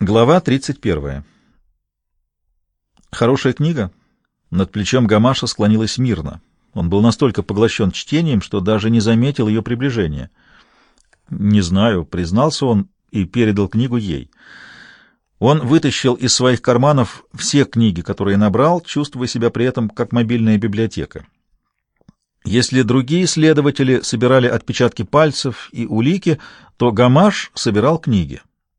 Глава 31. Хорошая книга. Над плечом Гамаша склонилась Мирна. Он был настолько поглощен чтением, что даже не заметил ее приближения. «Не знаю», — признался он и передал книгу ей. Он вытащил из своих карманов все книги, которые набрал, чувствуя себя при этом как мобильная библиотека. Если другие следователи собирали отпечатки пальцев и улики, то Гамаш собирал книги.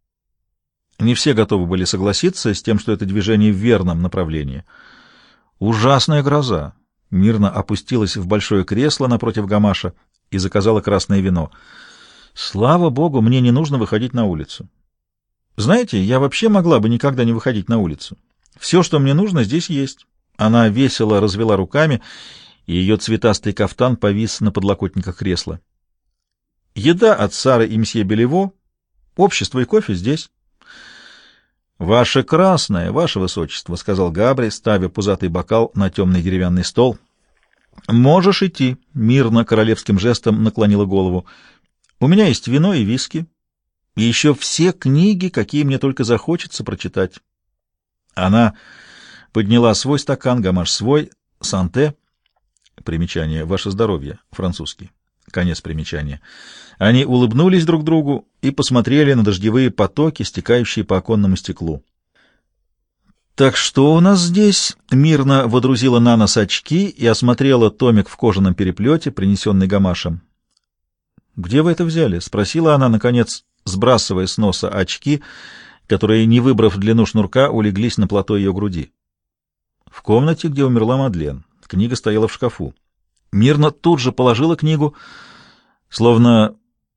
Не все готовы были согласиться с тем, что это движение в верном направлении. Ужасная гроза. Мирна опустилась в большое кресло напротив Гамаша и заказала красное вино. Слава богу, мне не нужно выходить на улицу. Знаете, я вообще могла бы никогда не выходить на улицу. Все, что мне нужно, здесь есть. Она весело развела руками, и ее цветастый кафтан повис на подлокотниках кресла. Еда от Сары и мсье Белево, общество и кофе здесь. «Ваше красное, ваше высочество», — сказал Габри, ставя пузатый бокал на темный деревянный стол. «Можешь идти», — Мирна королевским жестом наклонила голову. «У меня есть вино и виски, и еще все книги, какие мне только захочется прочитать». Она подняла свой стакан, Гамаш свой, санте. Примечание «Ваше здоровье», французский. Конец примечания. Они улыбнулись друг другу и посмотрели на дождевые потоки, стекающие по оконному стеклу. «Так что у нас здесь?» — Мирна водрузила на нос очки и осмотрела томик в кожаном переплете, принесенный Гамашем. «Где вы это взяли?» — спросила она, наконец, сбрасывая с носа очки, которые, не выбрав длину шнурка, улеглись на плато ее груди. «В комнате, где умерла Мадлен. Книга стояла в шкафу». Мирна тут же положила книгу, словно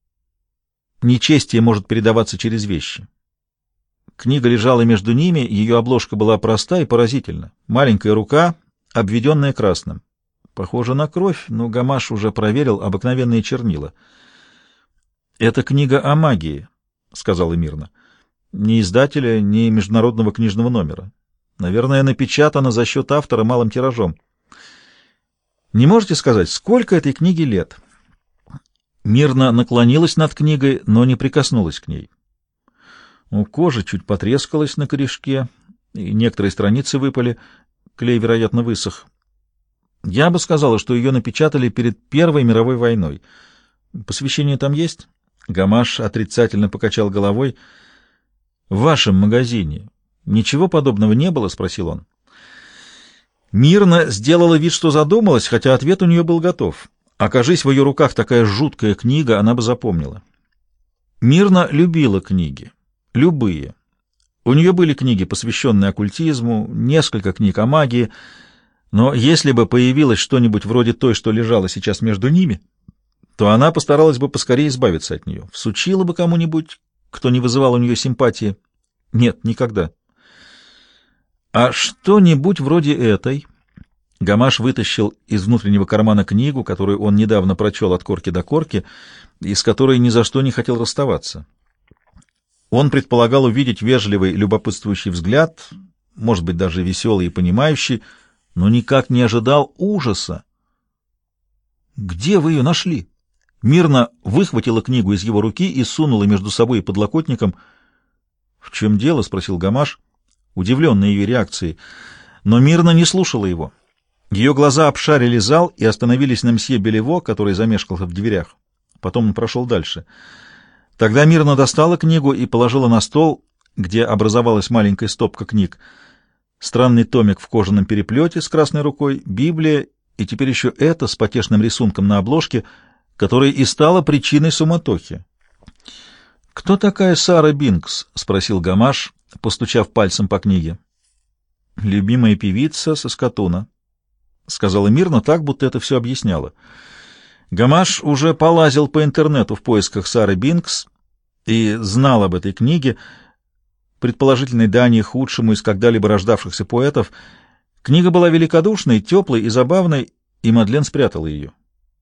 нечестие может передаваться через вещи. Книга лежала между ними, ее обложка была проста и поразительна. Маленькая рука, обведенная красным. Похоже на кровь, но Гамаш уже проверил обыкновенные чернила. «Это книга о магии», — сказала Мирна. «Ни издателя, ни международного книжного номера. Наверное, напечатана за счет автора малым тиражом. Не можете сказать, сколько этой книге лет?» Мирна наклонилась над книгой, но не прикоснулась к ней. Кожа чуть потрескалась на корешке, и некоторые страницы выпали, клей, вероятно, высох. Я бы сказала, что ее напечатали перед Первой мировой войной. Посвящение там есть? Гамаш отрицательно покачал головой. «В вашем магазине ничего подобного не было?» — спросил он. Мирна сделала вид, что задумалась, хотя ответ у нее был готов. Окажись в ее руках такая жуткая книга, она бы запомнила. Мирна любила книги. Любые. У нее были книги, посвященные оккультизму, несколько книг о магии, но если бы появилось что-нибудь вроде той, что лежало сейчас между ними, то она постаралась бы поскорее избавиться от нее, всучила бы кому-нибудь, кто не вызывал у нее симпатии. Нет, никогда. А что-нибудь вроде этой... Гамаш вытащил из внутреннего кармана книгу, которую он недавно прочел от корки до корки, и с которой ни за что не хотел расставаться. Он предполагал увидеть вежливый, любопытствующий взгляд, может быть, даже веселый и понимающий, но никак не ожидал ужаса. «Где вы ее нашли?» Мирна выхватила книгу из его руки и сунула между собой и подлокотником. «В чем дело?» — спросил Гамаш, удивленный ее реакцией. Но Мирна не слушала его. Ее глаза обшарили зал и остановились на мсье Белево, который замешкался в дверях. Потом он прошел дальше. Тогда Мирна достала книгу и положила на стол, где образовалась маленькая стопка книг. Странный томик в кожаном переплете с красной рукой, Библия и теперь еще это с потешным рисунком на обложке, которая и стала причиной суматохи. «Кто такая Сара Бинкс?» — спросил Гамаш, постучав пальцем по книге. «Любимая певица Саскатуна», — сказала Мирна так, будто это все объясняло. Гамаш уже полазил по интернету в поисках Сары Бинкс и знал об этой книге, предположительной дани худшему из когда-либо рождавшихся поэтов. Книга была великодушной, теплой и забавной, и Мадлен спрятала ее.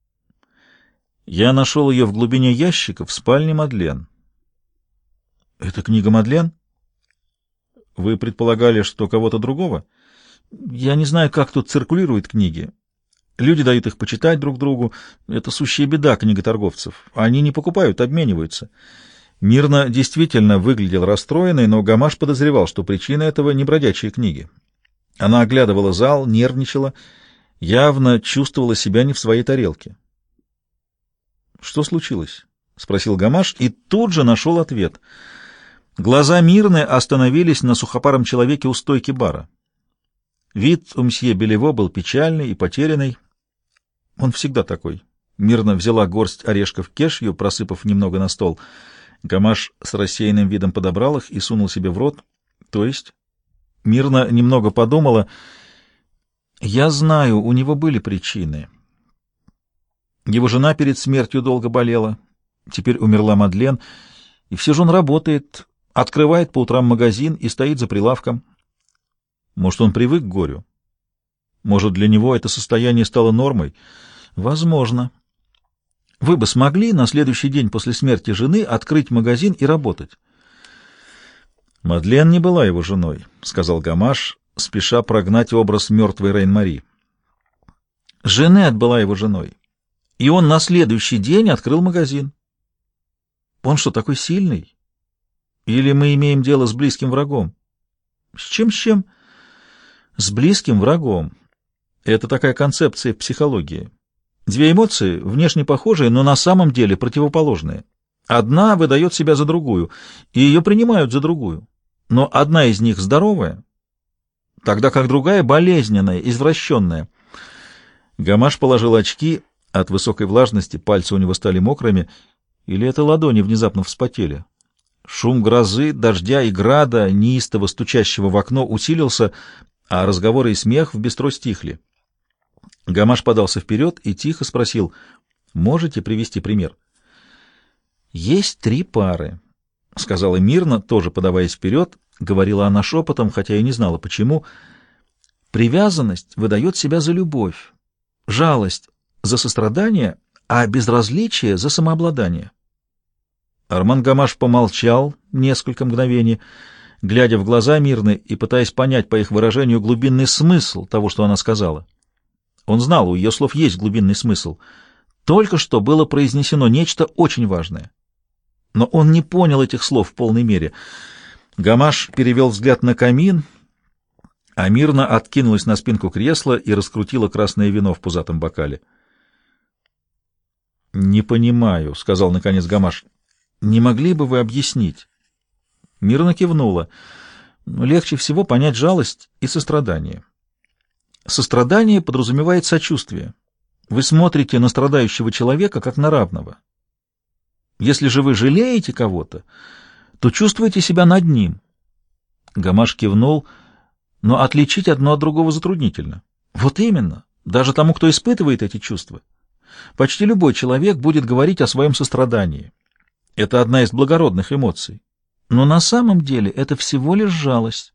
«Я нашел ее в глубине ящика в спальне Мадлен». «Это книга Мадлен?» «Вы предполагали, что кого-то другого?» «Я не знаю, как тут циркулируют книги. Люди дают их почитать друг другу. Это сущая беда книготорговцев. Они не покупают, обмениваются. Мирна действительно выглядел расстроенной, но Гамаш подозревал, что причина этого не бродячие книги. Она оглядывала зал, нервничала, явно чувствовала себя не в своей тарелке. «Что случилось?» — спросил Гамаш и тут же нашел ответ. Глаза Мирны остановились на сухопаром человеке у стойки бара. Вид у мсье Белево был печальный и потерянный. Он всегда такой. Мирна взяла горсть орешков кешью, просыпав немного на стол. Гамаш с рассеянным видом подобрал их и сунул себе в рот. То есть? Мирна немного подумала. Я знаю, у него были причины. Его жена перед смертью долго болела. Теперь умерла Мадлен. И все же он работает, открывает по утрам магазин и стоит за прилавком. Может, он привык к горю? Может, для него это состояние стало нормой? Возможно. Вы бы смогли на следующий день после смерти жены открыть магазин и работать? Мадлен не была его женой, — сказал Гамаш, спеша прогнать образ мертвой Рейн-Мари. Женет была его женой, и он на следующий день открыл магазин. Он что, такой сильный? Или мы имеем дело с близким врагом? С чем, с чем? С близким врагом. Это такая концепция в психологии. Две эмоции, внешне похожие, но на самом деле противоположные. Одна выдает себя за другую, и ее принимают за другую. Но одна из них здоровая, тогда как другая болезненная, извращенная. Гамаш положил очки, от высокой влажности пальцы у него стали мокрыми, или это ладони внезапно вспотели. Шум грозы, дождя и града, неистово стучащего в окно, усилился, а разговоры и смех в бистро стихли. Гамаш подался вперед и тихо спросил: «Можете привести пример?» «Есть 3 пары», — сказала Мирна, тоже подаваясь вперед. Говорила она шепотом, хотя и не знала, почему. «Привязанность выдает себя за любовь, жалость — за сострадание, а безразличие — за самообладание». Арман Гамаш помолчал несколько мгновений, глядя в глаза Мирны и пытаясь понять по их выражению глубинный смысл того, что она сказала. Он знал, у ее слов есть глубинный смысл. Только что было произнесено нечто очень важное. Но он не понял этих слов в полной мере. Гамаш перевел взгляд на камин, а Мирна откинулась на спинку кресла и раскрутила красное вино в пузатом бокале. «Не понимаю», — сказал наконец Гамаш. «Не могли бы вы объяснить?» Мирна кивнула. «Легче всего понять жалость и сострадание. Сострадание подразумевает сочувствие. Вы смотрите на страдающего человека как на равного. Если же вы жалеете кого-то, то чувствуете себя над ним». Гамаш кивнул, но отличить одно от другого затруднительно. Вот именно, даже тому, кто испытывает эти чувства. Почти любой человек будет говорить о своем сострадании. Это одна из благородных эмоций. Но на самом деле это всего лишь жалость.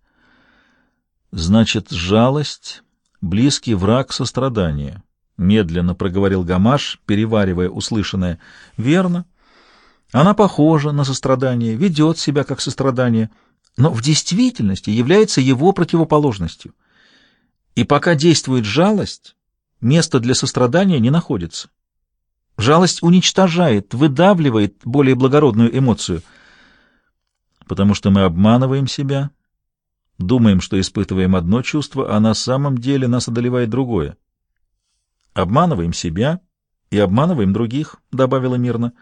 Значит, жалость — близкий враг сострадания, — медленно проговорил Гамаш, переваривая услышанное. Верно. Она похожа на сострадание, ведет себя как сострадание, но в действительности является его противоположностью. И пока действует жалость, места для сострадания не находится. Жалость уничтожает, выдавливает более благородную эмоцию. Потому что мы обманываем себя, думаем, что испытываем одно чувство, а на самом деле нас одолевает другое. Обманываем себя и обманываем других, — добавила Мирна.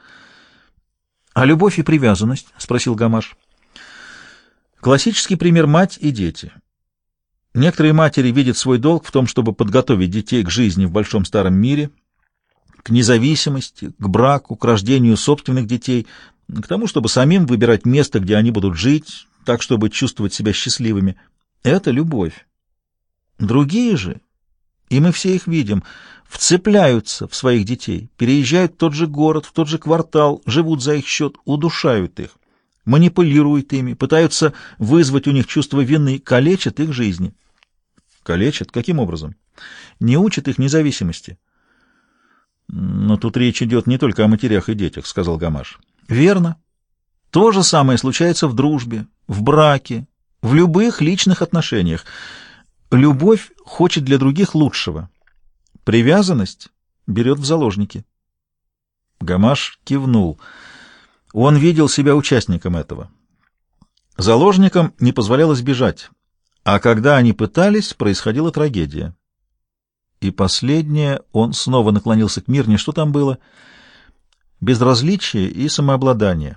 — А любовь и привязанность? — спросил Гамаш. Классический пример — мать и дети. Некоторые матери видят свой долг в том, чтобы подготовить детей к жизни в большом старом мире, к независимости, к браку, к рождению собственных детей, к тому, чтобы самим выбирать место, где они будут жить, так, чтобы чувствовать себя счастливыми. Это любовь. Другие же, и мы все их видим, вцепляются в своих детей, переезжают в тот же город, в тот же квартал, живут за их счет, удушают их, манипулируют ими, пытаются вызвать у них чувство вины, калечат их жизни. Калечат? Каким образом? Не учат их независимости. Но тут речь идет не только о матерях и детях, — сказал Гамаш. Верно. То же самое случается в дружбе, в браке, в любых личных отношениях. Любовь хочет для других лучшего. Привязанность берет в заложники. Гамаш кивнул. Он видел себя участником этого. Заложникам не позволялось бежать, а когда они пытались, происходила трагедия. И последнее, он снова наклонился к Мирне. Что там было? Безразличие и самообладание.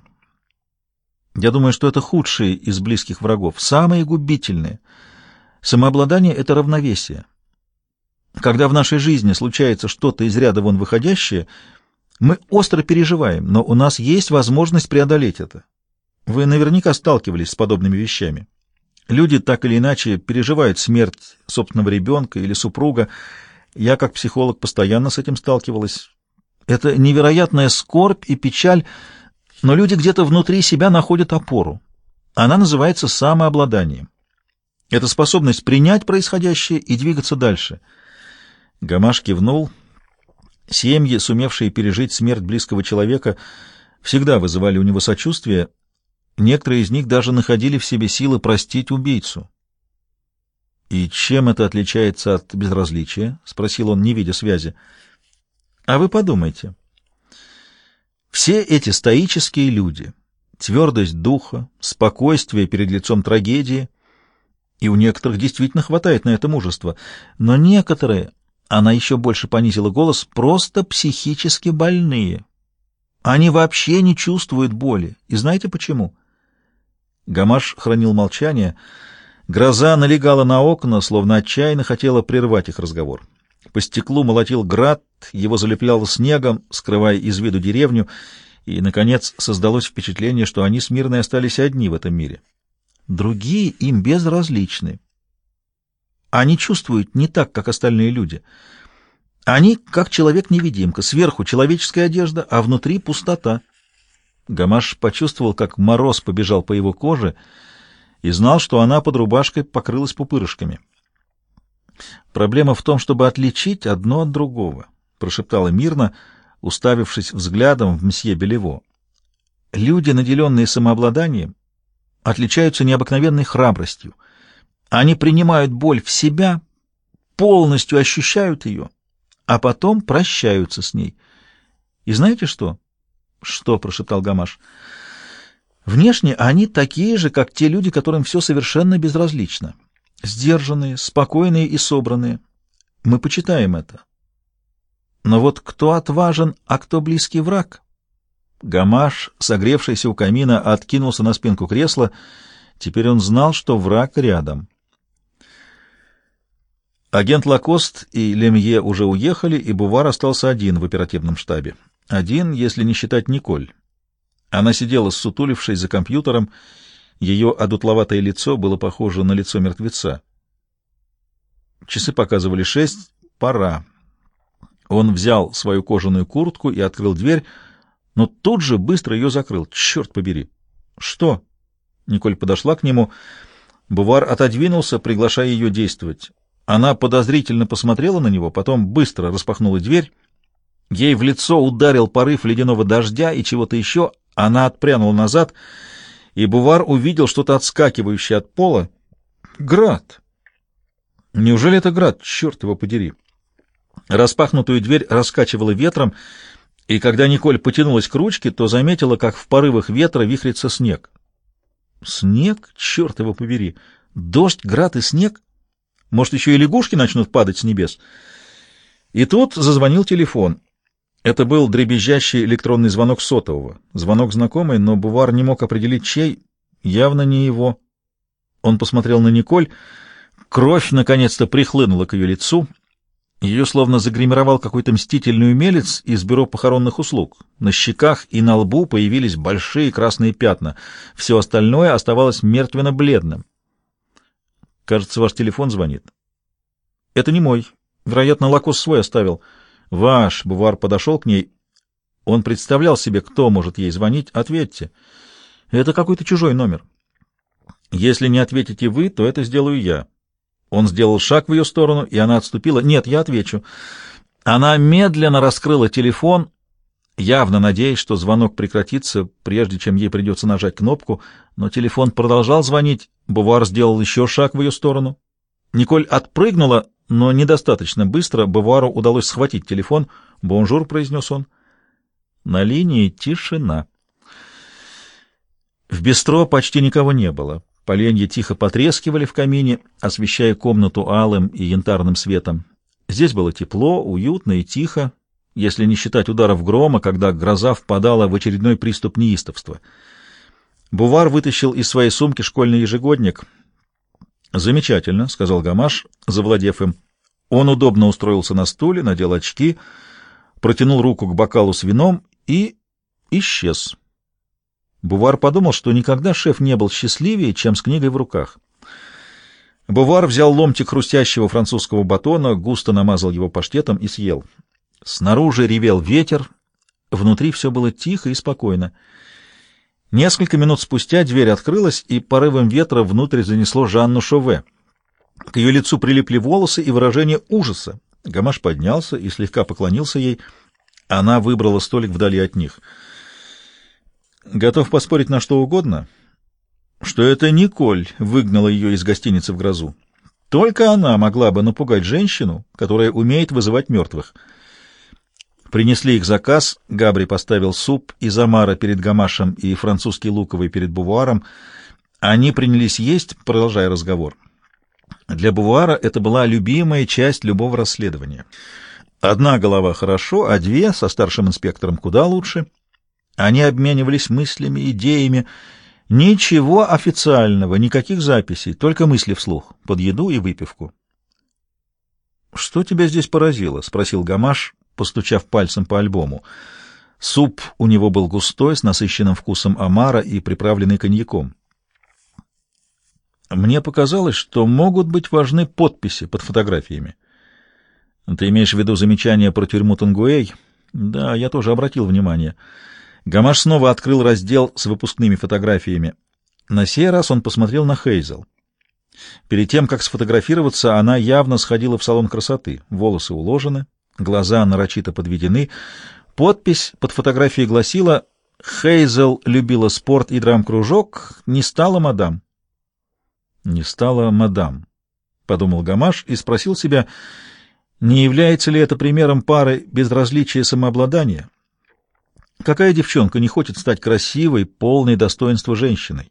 Я думаю, что это худшие из близких врагов, самые губительные. Самообладание — это равновесие. Когда в нашей жизни случается что-то из ряда вон выходящее, мы остро переживаем, но у нас есть возможность преодолеть это. Вы наверняка сталкивались с подобными вещами. Люди так или иначе переживают смерть собственного ребенка или супруга. Я, как психолог, постоянно с этим сталкивалась. Это невероятная скорбь и печаль, но люди где-то внутри себя находят опору. Она называется самообладанием. Это способность принять происходящее и двигаться дальше. Гамаш кивнул. Семьи, сумевшие пережить смерть близкого человека, всегда вызывали у него сочувствие. Некоторые из них даже находили в себе силы простить убийцу. «И чем это отличается от безразличия?» — спросил он, не видя связи. «А вы подумайте. Все эти стоические люди, твердость духа, спокойствие перед лицом трагедии, и у некоторых действительно хватает на это мужества, но некоторые, она еще больше понизила голос, просто психически больные. Они вообще не чувствуют боли. И знаете почему?» Гамаш хранил молчание. Гроза налегала на окна, словно отчаянно хотела прервать их разговор. По стеклу молотил град, его залепляло снегом, скрывая из виду деревню, и, наконец, создалось впечатление, что они с Мирной остались одни в этом мире. Другие им безразличны. Они чувствуют не так, как остальные люди. Они как человек-невидимка, сверху человеческая одежда, а внутри пустота. Гамаш почувствовал, как мороз побежал по его коже, и знал, что она под рубашкой покрылась пупырышками. «Проблема в том, чтобы отличить одно от другого», — прошептала Мирна, уставившись взглядом в мсье Белево. «Люди, наделенные самообладанием, отличаются необыкновенной храбростью. Они принимают боль в себя, полностью ощущают ее, а потом прощаются с ней. И знаете что?» «Что?» — прошептал Гамаш. «Внешне они такие же, как те люди, которым все совершенно безразлично. Сдержанные, спокойные и собранные. Мы почитаем это. Но вот кто отважен, а кто близкий враг?» Гамаш, согревшийся у камина, откинулся на спинку кресла. Теперь он знал, что враг рядом. Агент Лакост и Лемье уже уехали, и Бувар остался один в оперативном штабе. Один, если не считать Николь. Она сидела, ссутулившись за компьютером, ее одутловатое лицо было похоже на лицо мертвеца. Часы показывали 6, пора. Он взял свою кожаную куртку и открыл дверь, но тут же быстро ее закрыл. Черт побери! Что? Николь подошла к нему. Бувар отодвинулся, приглашая ее действовать. Она подозрительно посмотрела на него, потом быстро распахнула дверь. Ей в лицо ударил порыв ледяного дождя и чего-то еще. Она отпрянула назад, и Бувар увидел что-то отскакивающее от пола. Град! Неужели это град? Черт его подери! Распахнутую дверь раскачивало ветром, и когда Николь потянулась к ручке, то заметила, как в порывах ветра вихрится снег. Снег? Черт его побери! Дождь, град и снег? Может, еще и лягушки начнут падать с небес? И тут зазвонил телефон. Это был дребезжащий электронный звонок сотового. Звонок знакомый, но Бувар не мог определить, чей. Явно не его. Он посмотрел на Николь. Кровь наконец-то прихлынула к ее лицу. Ее словно загримировал какой-то мстительный умелец из бюро похоронных услуг. На щеках и на лбу появились большие красные пятна. Все остальное оставалось мертвенно-бледным. «Кажется, ваш телефон звонит». «Это не мой. Вероятно, Лакос свой оставил». «Ваш», — Бувар подошел к ней. Он представлял себе, кто может ей звонить. «Ответьте. Это какой-то чужой номер». «Если не ответите вы, то это сделаю я». Он сделал шаг в ее сторону, и она отступила. «Нет, я отвечу». Она медленно раскрыла телефон, явно надеясь, что звонок прекратится, прежде чем ей придется нажать кнопку, но телефон продолжал звонить. Бувар сделал еще шаг в ее сторону. Николь отпрыгнула, но недостаточно быстро. Бувару удалось схватить телефон. «Бонжур», — произнес он. На линии тишина. В бистро почти никого не было. Поленья тихо потрескивали в камине, освещая комнату алым и янтарным светом. Здесь было тепло, уютно и тихо, если не считать ударов грома, когда гроза впадала в очередной приступ неистовства. Бувар вытащил из своей сумки школьный ежегодник. «Замечательно», — сказал Гамаш, завладев им. Он удобно устроился на стуле, надел очки, протянул руку к бокалу с вином и исчез. Бувар подумал, что никогда шеф не был счастливее, чем с книгой в руках. Бувар взял ломтик хрустящего французского батона, густо намазал его паштетом и съел. Снаружи ревел ветер, внутри все было тихо и спокойно. Несколько минут спустя дверь открылась, и порывом ветра внутрь занесло Жанну Шове. К ее лицу прилипли волосы и выражение ужаса. Гамаш поднялся и слегка поклонился ей. Она выбрала столик вдали от них. Готов поспорить на что угодно, что это Николь выгнала ее из гостиницы в грозу. Только она могла бы напугать женщину, которая умеет вызывать мертвых. Принесли их заказ, Габри поставил суп из омара перед Гамашем и французский луковый перед Бувуаром. Они принялись есть, продолжая разговор. Для Бувуара это была любимая часть любого расследования. Одна голова хорошо, а две со старшим инспектором куда лучше. Они обменивались мыслями, идеями. Ничего официального, никаких записей, только мысли вслух, под еду и выпивку. «Что тебя здесь поразило?» — спросил Гамаш, постучав пальцем по альбому. Суп у него был густой, с насыщенным вкусом омара и приправленный коньяком. «Мне показалось, что могут быть важны подписи под фотографиями». «Ты имеешь в виду замечание про тюрьму Тангуэй?» «Да, я тоже обратил внимание». Гамаш снова открыл раздел с выпускными фотографиями. На сей раз он посмотрел на Хейзел. Перед тем, как сфотографироваться, она явно сходила в салон красоты. Волосы уложены, глаза нарочито подведены. Подпись под фотографией гласила: «Хейзел любила спорт и драм-кружок, не стала мадам». «Не стала мадам», — подумал Гамаш и спросил себя, не является ли это примером пары безразличия самообладания. Какая девчонка не хочет стать красивой, полной достоинства женщиной?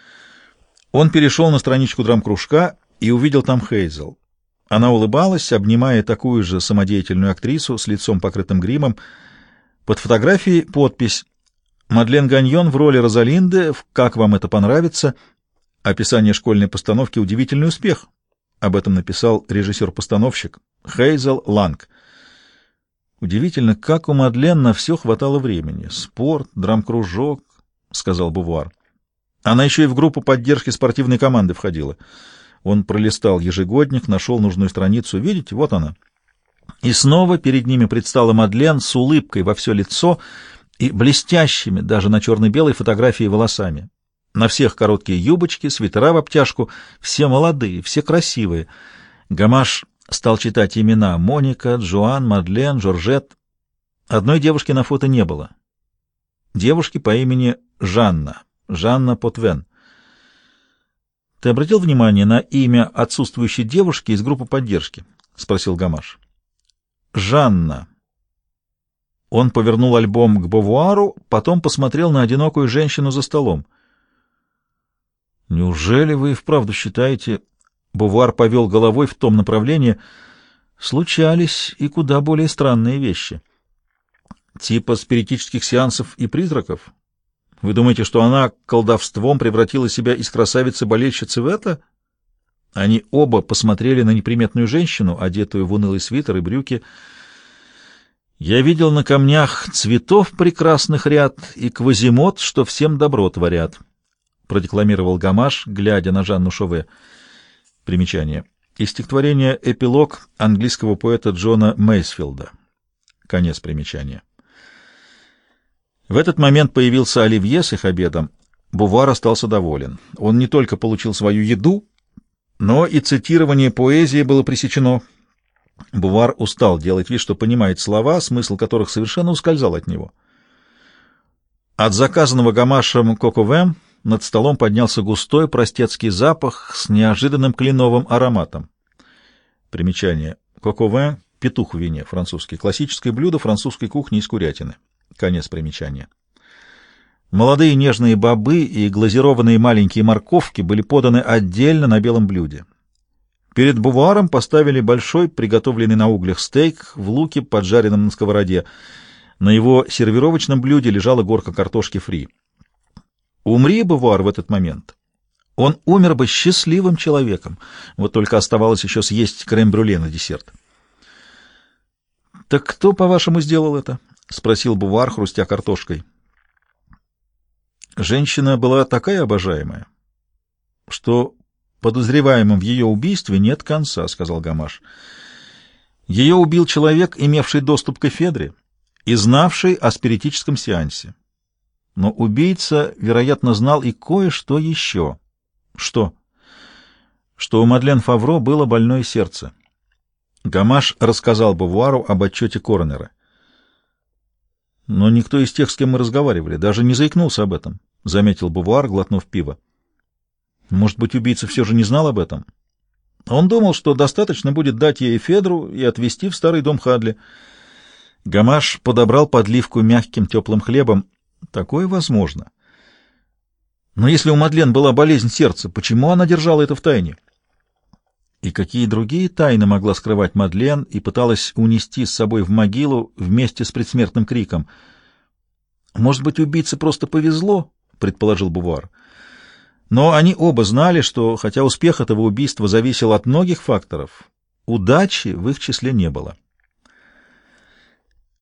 Он перешел на страничку драм-кружка и увидел там Хейзел. Она улыбалась, обнимая такую же самодеятельную актрису с лицом, покрытым гримом. Под фотографией подпись: «Мадлен Ганьон в роли Розалинды. Как вам это понравится?» Описание школьной постановки — удивительный успех. Об этом написал режиссер-постановщик Хейзел Ланг. Удивительно, как у Мадлен на все хватало времени. Спорт, драм-кружок, — сказал Бувуар. Она еще и в группу поддержки спортивной команды входила. Он пролистал ежегодник, нашел нужную страницу. Видите, вот она. И снова перед ними предстала Мадлен с улыбкой во все лицо и блестящими, даже на черно-белой фотографии, волосами. На всех короткие юбочки, свитера в обтяжку, все молодые, все красивые. Гамаш стал читать имена: Моника, Джоан, Мадлен, Жоржет. Одной девушки на фото не было. Девушки по имени Жанна Потвен. «Ты обратил внимание на имя отсутствующей девушки из группы поддержки?» — спросил Гамаш. «Жанна». Он повернул альбом к Бувуару, потом посмотрел на одинокую женщину за столом. «Неужели вы и вправду считаете...» Бувуар повел головой в том направлении. Случались и куда более странные вещи. Типа спиритических сеансов и призраков? Вы думаете, что она колдовством превратила себя из красавицы-болельщицы в это? Они оба посмотрели на неприметную женщину, одетую в унылый свитер и брюки. «Я видел на камнях цветов прекрасных ряд и квазимот, что всем добро творят», — продекламировал Гамаш, глядя на Жанну Шове. Примечание. Из стихотворения «Эпилог» английского поэта Джона Мейсфилда. Конец примечания. В этот момент появился Оливье с их обедом. Бувуар остался доволен. Он не только получил свою еду, но и цитирование поэзии было пресечено. Бувуар устал делать вид, что понимает слова, смысл которых совершенно ускользал от него. От заказанного Гамашем кокове над столом поднялся густой простецкий запах с неожиданным кленовым ароматом. Примечание. Кокове — петух в вине, французский. Классическое блюдо французской кухни из курятины. Конец примечания. Молодые нежные бобы и глазированные маленькие морковки были поданы отдельно на белом блюде. Перед Бувуаром поставили большой, приготовленный на углях стейк в луке, поджаренном на сковороде. На его сервировочном блюде лежала горка картошки фри. Умри Бувуар в этот момент, он умер бы счастливым человеком, вот только оставалось еще съесть крем-брюле на десерт. «Так кто, по-вашему, сделал это?» — спросил Бувуар, хрустя картошкой. Женщина была такая обожаемая, что подозреваемым в ее убийстве нет конца, — сказал Гамаш. Ее убил человек, имевший доступ к эфедре и знавший о спиритическом сеансе. Но убийца, вероятно, знал и кое-что еще. Что? Что у Мадлен Фавро было больное сердце. Гамаш рассказал Бувуару об отчете коронера. Но никто из тех, с кем мы разговаривали, даже не заикнулся об этом, — заметил Бувуар, глотнув пиво. Может быть, убийца все же не знал об этом? Он думал, что достаточно будет дать ей эфедру и отвезти в старый дом Хадли. Гамаш подобрал подливку мягким теплым хлебом. Такое возможно. Но если у Мадлен была болезнь сердца, почему она держала это в тайне? И какие другие тайны могла скрывать Мадлен и пыталась унести с собой в могилу вместе с предсмертным криком? Может быть, убийце просто повезло, предположил Бувуар. Но они оба знали, что, хотя успех этого убийства зависел от многих факторов, удачи в их числе не было.